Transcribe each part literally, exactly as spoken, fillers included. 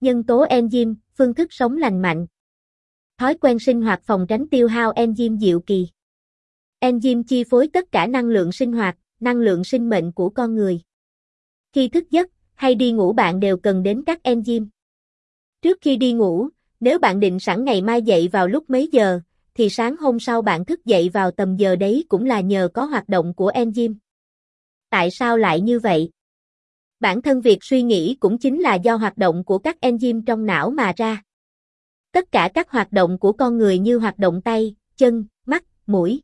Nhân tố enzyme, phương thức sống lành mạnh. Thói quen sinh hoạt phòng tránh tiêu hao enzyme diệu kỳ. Enzyme chi phối tất cả năng lượng sinh hoạt, năng lượng sinh mệnh của con người. Khi thức giấc hay đi ngủ bạn đều cần đến các enzyme. Trước khi đi ngủ, nếu bạn định sẵn ngày mai dậy vào lúc mấy giờ, thì sáng hôm sau bạn thức dậy vào tầm giờ đấy cũng là nhờ có hoạt động của enzyme. Tại sao lại như vậy? Bản thân việc suy nghĩ cũng chính là do hoạt động của các enzyme trong não mà ra. Tất cả các hoạt động của con người như hoạt động tay, chân, mắt, mũi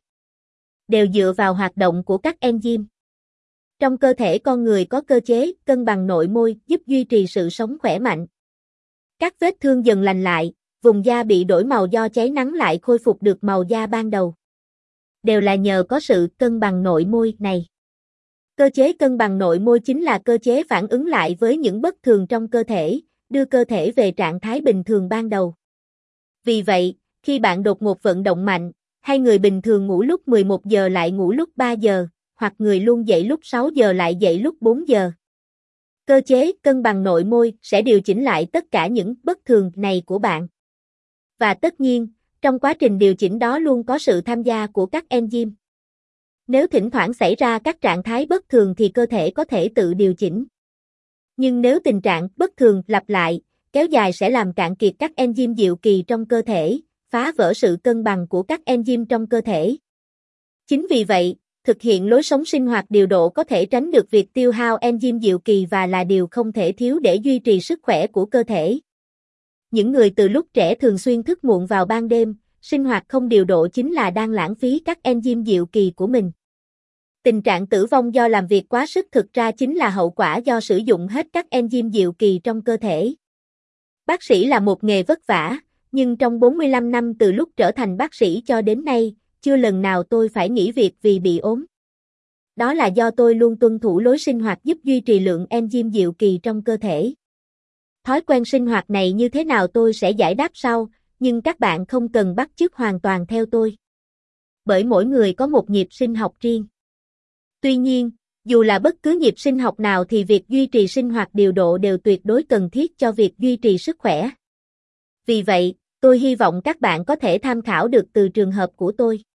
đều dựa vào hoạt động của các enzyme. Trong cơ thể con người có cơ chế cân bằng nội môi giúp duy trì sự sống khỏe mạnh. Các vết thương dần lành lại, vùng da bị đổi màu do cháy nắng lại khôi phục được màu da ban đầu. Đều là nhờ có sự cân bằng nội môi này. Cơ chế cân bằng nội môi chính là cơ chế phản ứng lại với những bất thường trong cơ thể, đưa cơ thể về trạng thái bình thường ban đầu. Vì vậy, khi bạn đột ngột vận động mạnh, hay người bình thường ngủ lúc mười một giờ lại ngủ lúc ba giờ, hoặc người luôn dậy lúc sáu giờ lại dậy lúc bốn giờ. Cơ chế cân bằng nội môi sẽ điều chỉnh lại tất cả những bất thường này của bạn. Và tất nhiên, trong quá trình điều chỉnh đó luôn có sự tham gia của các enzyme. Nếu thỉnh thoảng xảy ra các trạng thái bất thường thì cơ thể có thể tự điều chỉnh. Nhưng nếu tình trạng bất thường lặp lại, kéo dài sẽ làm cạn kiệt các enzyme diệu kỳ trong cơ thể, phá vỡ sự cân bằng của các enzyme trong cơ thể. Chính vì vậy, thực hiện lối sống sinh hoạt điều độ có thể tránh được việc tiêu hao enzyme diệu kỳ và là điều không thể thiếu để duy trì sức khỏe của cơ thể. Những người từ lúc trẻ thường xuyên thức muộn vào ban đêm, sinh hoạt không điều độ chính là đang lãng phí các enzyme diệu kỳ của mình. Tình trạng tử vong do làm việc quá sức thực ra chính là hậu quả do sử dụng hết các enzyme diệu kỳ trong cơ thể. Bác sĩ là một nghề vất vả, nhưng trong bốn mươi lăm năm từ lúc trở thành bác sĩ cho đến nay, chưa lần nào tôi phải nghỉ việc vì bị ốm. Đó là do tôi luôn tuân thủ lối sinh hoạt giúp duy trì lượng enzyme diệu kỳ trong cơ thể. Thói quen sinh hoạt này như thế nào tôi sẽ giải đáp sau, nhưng các bạn không cần bắt chước hoàn toàn theo tôi. Bởi mỗi người có một nhịp sinh học riêng. Tuy nhiên, dù là bất cứ nhịp sinh học nào thì việc duy trì sinh hoạt điều độ đều tuyệt đối cần thiết cho việc duy trì sức khỏe. Vì vậy, tôi hy vọng các bạn có thể tham khảo được từ trường hợp của tôi.